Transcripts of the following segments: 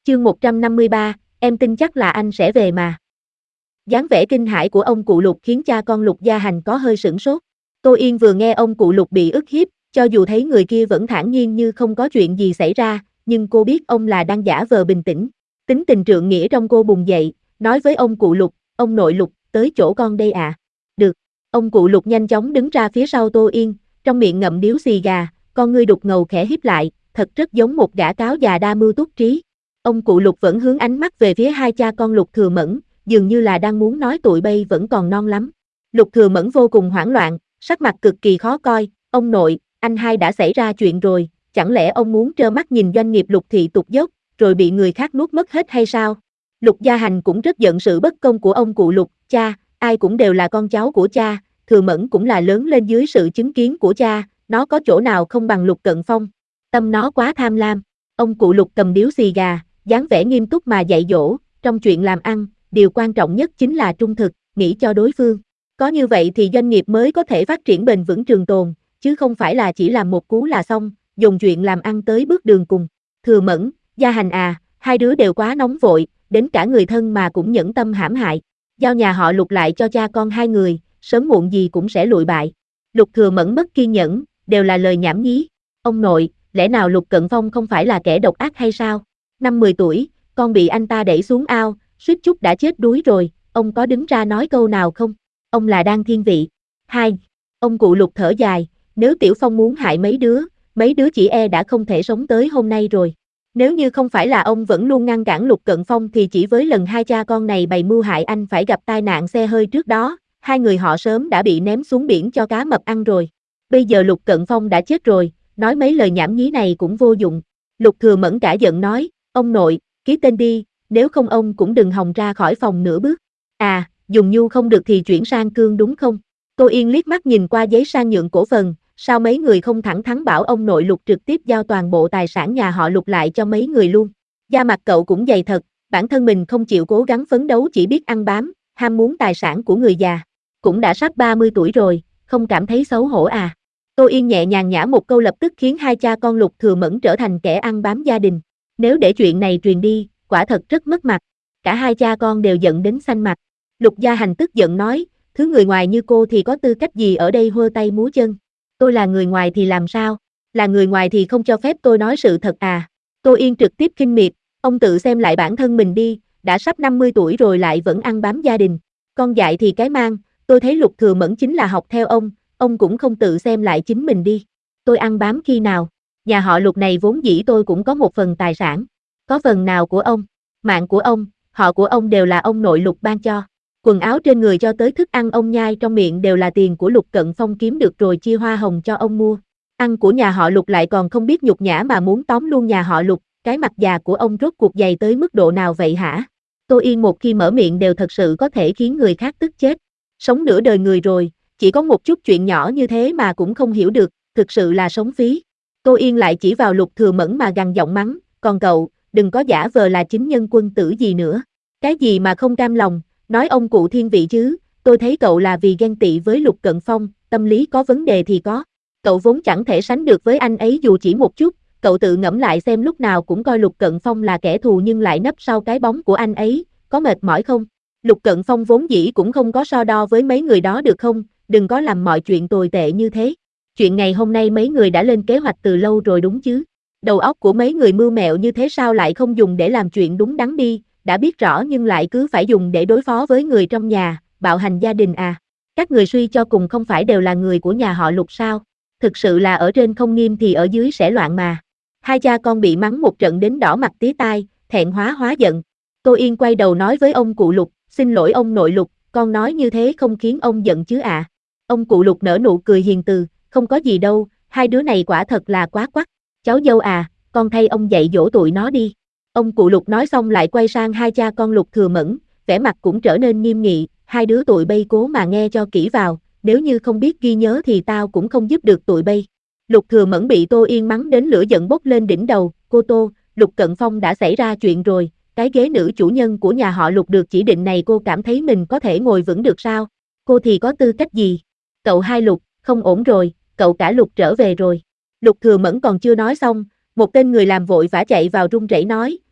Chương 153, em tin chắc là anh sẽ về mà. Dáng vẻ kinh hãi của ông cụ Lục khiến cha con Lục Gia Hành có hơi sửng sốt. Tô Yên vừa nghe ông cụ Lục bị ức hiếp, cho dù thấy người kia vẫn thản nhiên như không có chuyện gì xảy ra, nhưng cô biết ông là đang giả vờ bình tĩnh. Tính tình trượng nghĩa trong cô bùng dậy, nói với ông cụ Lục, ông nội Lục, tới chỗ con đây ạ. Được. Ông cụ Lục nhanh chóng đứng ra phía sau Tô Yên, trong miệng ngậm điếu xì gà, con ngươi đục ngầu khẽ híp lại, thật rất giống một gã cáo già đa mưu túc trí. Ông cụ Lục vẫn hướng ánh mắt về phía hai cha con Lục Thừa Mẫn, dường như là đang muốn nói tụi bay vẫn còn non lắm. Lục Thừa Mẫn vô cùng hoảng loạn, sắc mặt cực kỳ khó coi, ông nội, anh hai đã xảy ra chuyện rồi, chẳng lẽ ông muốn trơ mắt nhìn doanh nghiệp Lục thị tụt dốc, rồi bị người khác nuốt mất hết hay sao? Lục Gia Hành cũng rất giận sự bất công của ông cụ Lục, cha, ai cũng đều là con cháu của cha, Thừa Mẫn cũng là lớn lên dưới sự chứng kiến của cha, nó có chỗ nào không bằng Lục Cận Phong. Tâm nó quá tham lam. Ông cụ Lục cầm điếu xì gà, dáng vẻ nghiêm túc mà dạy dỗ, trong chuyện làm ăn, điều quan trọng nhất chính là trung thực, nghĩ cho đối phương. Có như vậy thì doanh nghiệp mới có thể phát triển bền vững trường tồn, chứ không phải là chỉ làm một cú là xong, dùng chuyện làm ăn tới bước đường cùng. Thừa Mẫn, Gia Hành à, hai đứa đều quá nóng vội, đến cả người thân mà cũng nhẫn tâm hãm hại. Giao nhà họ Lục lại cho cha con hai người, sớm muộn gì cũng sẽ lụi bại. Lục Thừa Mẫn mất kiên nhẫn, đều là lời nhảm nhí. Ông nội, lẽ nào Lục Cận Phong không phải là kẻ độc ác hay sao? Năm 10 tuổi, con bị anh ta đẩy xuống ao, suýt chút đã chết đuối rồi, ông có đứng ra nói câu nào không? Ông là đang thiên vị. 2. Ông cụ Lục thở dài, nếu Tiểu Phong muốn hại mấy đứa chỉ e đã không thể sống tới hôm nay rồi. Nếu như không phải là ông vẫn luôn ngăn cản Lục Cận Phong thì chỉ với lần hai cha con này bày mưu hại anh phải gặp tai nạn xe hơi trước đó, hai người họ sớm đã bị ném xuống biển cho cá mập ăn rồi. Bây giờ Lục Cận Phong đã chết rồi, nói mấy lời nhảm nhí này cũng vô dụng. Lục Thừa Mẫn cả giận nói, ông nội, ký tên đi, nếu không ông cũng đừng hòng ra khỏi phòng nửa bước. À, dùng nhu không được thì chuyển sang cương đúng không? Tô Yên liếc mắt nhìn qua giấy sang nhượng cổ phần, sao mấy người không thẳng thắn bảo ông nội Lục trực tiếp giao toàn bộ tài sản nhà họ Lục lại cho mấy người luôn. Da mặt cậu cũng dày thật, bản thân mình không chịu cố gắng phấn đấu chỉ biết ăn bám, ham muốn tài sản của người già. Cũng đã sắp 30 tuổi rồi, không cảm thấy xấu hổ à? Tô Yên nhẹ nhàng nhả một câu lập tức khiến hai cha con Lục Thừa Mẫn trở thành kẻ ăn bám gia đình. Nếu để chuyện này truyền đi, quả thật rất mất mặt. Cả hai cha con đều giận đến xanh mặt. Lục Gia Hành tức giận nói, thứ người ngoài như cô thì có tư cách gì ở đây hơ tay múa chân? Tôi là người ngoài thì làm sao? Là người ngoài thì không cho phép tôi nói sự thật à? Tô Yên trực tiếp khinh miệt, ông tự xem lại bản thân mình đi, đã sắp 50 tuổi rồi lại vẫn ăn bám gia đình. Con dại thì cái mang, tôi thấy Lục Thừa Mẫn chính là học theo ông cũng không tự xem lại chính mình đi. Tôi ăn bám khi nào? Nhà họ Lục này vốn dĩ tôi cũng có một phần tài sản. Có phần nào của ông? Mạng của ông, họ của ông đều là ông nội Lục ban cho. Quần áo trên người cho tới thức ăn ông nhai trong miệng đều là tiền của Lục Cận Phong kiếm được rồi chia hoa hồng cho ông mua. Ăn của nhà họ Lục lại còn không biết nhục nhã mà muốn tóm luôn nhà họ Lục, cái mặt già của ông rốt cuộc dày tới mức độ nào vậy hả? Tô Yên một khi mở miệng đều thật sự có thể khiến người khác tức chết. Sống nửa đời người rồi, chỉ có một chút chuyện nhỏ như thế mà cũng không hiểu được, thực sự là sống phí. Tô Yên lại chỉ vào Lục Thừa Mẫn mà gằn giọng mắng, còn cậu, đừng có giả vờ là chính nhân quân tử gì nữa. Cái gì mà không cam lòng, nói ông cụ thiên vị chứ, tôi thấy cậu là vì ghen tị với Lục Cận Phong, tâm lý có vấn đề thì có. Cậu vốn chẳng thể sánh được với anh ấy dù chỉ một chút, cậu tự ngẫm lại xem lúc nào cũng coi Lục Cận Phong là kẻ thù nhưng lại nấp sau cái bóng của anh ấy, có mệt mỏi không? Lục Cận Phong vốn dĩ cũng không có so đo với mấy người đó được không, đừng có làm mọi chuyện tồi tệ như thế. Chuyện ngày hôm nay mấy người đã lên kế hoạch từ lâu rồi đúng chứ? Đầu óc của mấy người mưu mẹo như thế sao lại không dùng để làm chuyện đúng đắn đi, đã biết rõ nhưng lại cứ phải dùng để đối phó với người trong nhà, bạo hành gia đình à? Các người suy cho cùng không phải đều là người của nhà họ Lục sao? Thực sự là ở trên không nghiêm thì ở dưới sẽ loạn mà. Hai cha con bị mắng một trận đến đỏ mặt tía tai, thẹn hóa giận. Tô Yên quay đầu nói với ông cụ Lục, xin lỗi ông nội Lục, con nói như thế không khiến ông giận chứ ạ? Ông cụ Lục nở nụ cười hiền từ, không có gì đâu, hai đứa này quả thật là quá quắc. Cháu dâu à, con thay ông dạy dỗ tụi nó đi. Ông cụ Lục nói xong lại quay sang hai cha con Lục Thừa Mẫn, vẻ mặt cũng trở nên nghiêm nghị, hai đứa tụi bay cố mà nghe cho kỹ vào, nếu như không biết ghi nhớ thì tao cũng không giúp được tụi bay. Lục Thừa Mẫn bị Tô Yên mắng đến lửa giận bốc lên đỉnh đầu, cô Tô, Lục Cận Phong đã xảy ra chuyện rồi, cái ghế nữ chủ nhân của nhà họ Lục được chỉ định này cô cảm thấy mình có thể ngồi vững được sao? Cô thì có tư cách gì? Cậu hai Lục, không ổn rồi, cậu cả Lục trở về rồi. Lục Thừa Mẫn còn chưa nói xong, một tên người làm vội vã chạy vào run rẩy nói,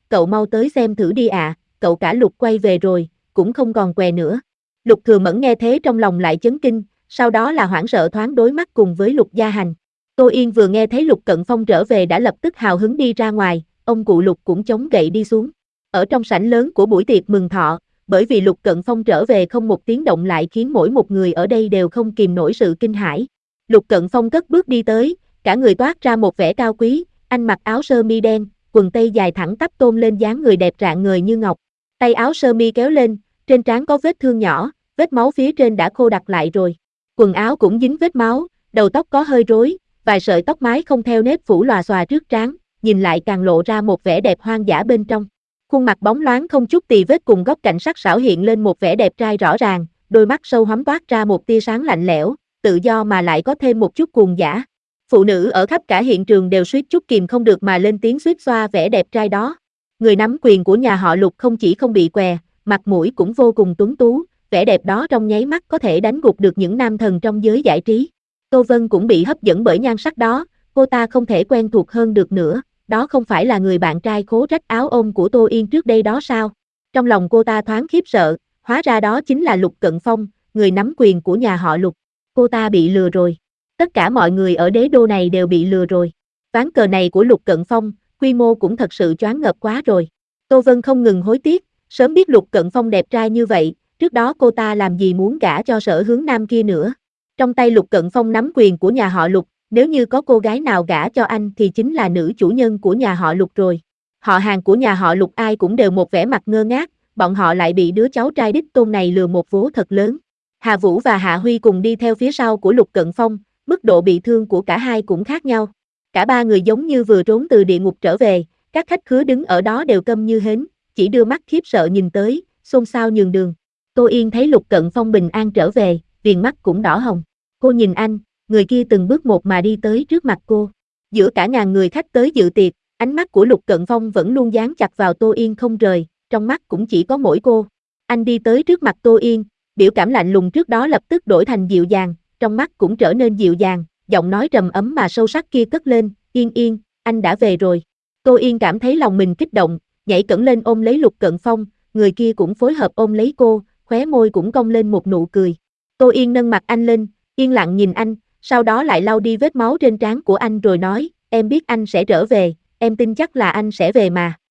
cậu mau tới xem thử đi ạ, cậu cả Lục quay về rồi, cũng không còn què nữa. Lục Thừa Mẫn nghe thế trong lòng lại chấn kinh, sau đó là hoảng sợ thoáng đối mắt cùng với Lục Gia Hành. Tô Yên vừa nghe thấy Lục Cận Phong trở về đã lập tức hào hứng đi ra ngoài, ông cụ Lục cũng chống gậy đi xuống. Ở trong sảnh lớn của buổi tiệc mừng thọ, bởi vì Lục Cận Phong trở về không một tiếng động lại khiến mỗi một người ở đây đều không kìm nổi sự kinh hãi. Lục Cận Phong cất bước đi tới, cả người toát ra một vẻ cao quý, anh mặc áo sơ mi đen, quần tây dài thẳng tắp tôn lên dáng người đẹp rạng ngời như ngọc. Tay áo sơ mi kéo lên, trên trán có vết thương nhỏ, vết máu phía trên đã khô đặc lại rồi. Quần áo cũng dính vết máu, đầu tóc có hơi rối, vài sợi tóc mái không theo nếp phủ lòa xòa trước trán, nhìn lại càng lộ ra một vẻ đẹp hoang dã bên trong. Khuôn mặt bóng loáng không chút tì vết cùng góc cạnh sắc sảo hiện lên một vẻ đẹp trai rõ ràng, đôi mắt sâu hoắm toát ra một tia sáng lạnh lẽo, tự do mà lại có thêm một chút cuồng dã. Phụ nữ ở khắp cả hiện trường đều suýt chút kìm không được mà lên tiếng suýt xoa vẻ đẹp trai đó. Người nắm quyền của nhà họ Lục không chỉ không bị què, mặt mũi cũng vô cùng tuấn tú, vẻ đẹp đó trong nháy mắt có thể đánh gục được những nam thần trong giới giải trí. Tô Vân cũng bị hấp dẫn bởi nhan sắc đó, cô ta không thể quen thuộc hơn được nữa, đó không phải là người bạn trai khố rách áo ôm của Tô Yên trước đây đó sao? Trong lòng cô ta thoáng khiếp sợ, hóa ra đó chính là Lục Cận Phong, người nắm quyền của nhà họ Lục. Cô ta bị lừa rồi. Tất cả mọi người ở đế đô này đều bị lừa rồi. Ván cờ này của Lục Cận Phong, quy mô cũng thật sự choáng ngợp quá rồi. Tô Vân không ngừng hối tiếc, sớm biết Lục Cận Phong đẹp trai như vậy, trước đó cô ta làm gì muốn gả cho Sở Hướng Nam kia nữa. Trong tay Lục Cận Phong nắm quyền của nhà họ Lục, nếu như có cô gái nào gả cho anh thì chính là nữ chủ nhân của nhà họ Lục rồi. Họ hàng của nhà họ Lục ai cũng đều một vẻ mặt ngơ ngác, bọn họ lại bị đứa cháu trai đích tôn này lừa một vố thật lớn. Hà Vũ và Hạ Huy cùng đi theo phía sau của Lục Cận Phong, mức độ bị thương của cả hai cũng khác nhau. Cả ba người giống như vừa trốn từ địa ngục trở về, các khách khứa đứng ở đó đều câm như hến, chỉ đưa mắt khiếp sợ nhìn tới, xôn xao nhường đường. Tô Yên thấy Lục Cận Phong bình an trở về, viền mắt cũng đỏ hồng. Cô nhìn anh, người kia từng bước một mà đi tới trước mặt cô. Giữa cả ngàn người khách tới dự tiệc, ánh mắt của Lục Cận Phong vẫn luôn dán chặt vào Tô Yên không rời, trong mắt cũng chỉ có mỗi cô. Anh đi tới trước mặt Tô Yên, biểu cảm lạnh lùng trước đó lập tức đổi thành dịu dàng, trong mắt cũng trở nên dịu dàng, giọng nói trầm ấm mà sâu sắc kia cất lên, Yên Yên, anh đã về rồi. Tô Yên cảm thấy lòng mình kích động, nhảy cẫng lên ôm lấy Lục Cận Phong, người kia cũng phối hợp ôm lấy cô, khóe môi cũng cong lên một nụ cười. Tô Yên nâng mặt anh lên, yên lặng nhìn anh, sau đó lại lau đi vết máu trên trán của anh rồi nói, em biết anh sẽ trở về, em tin chắc là anh sẽ về mà.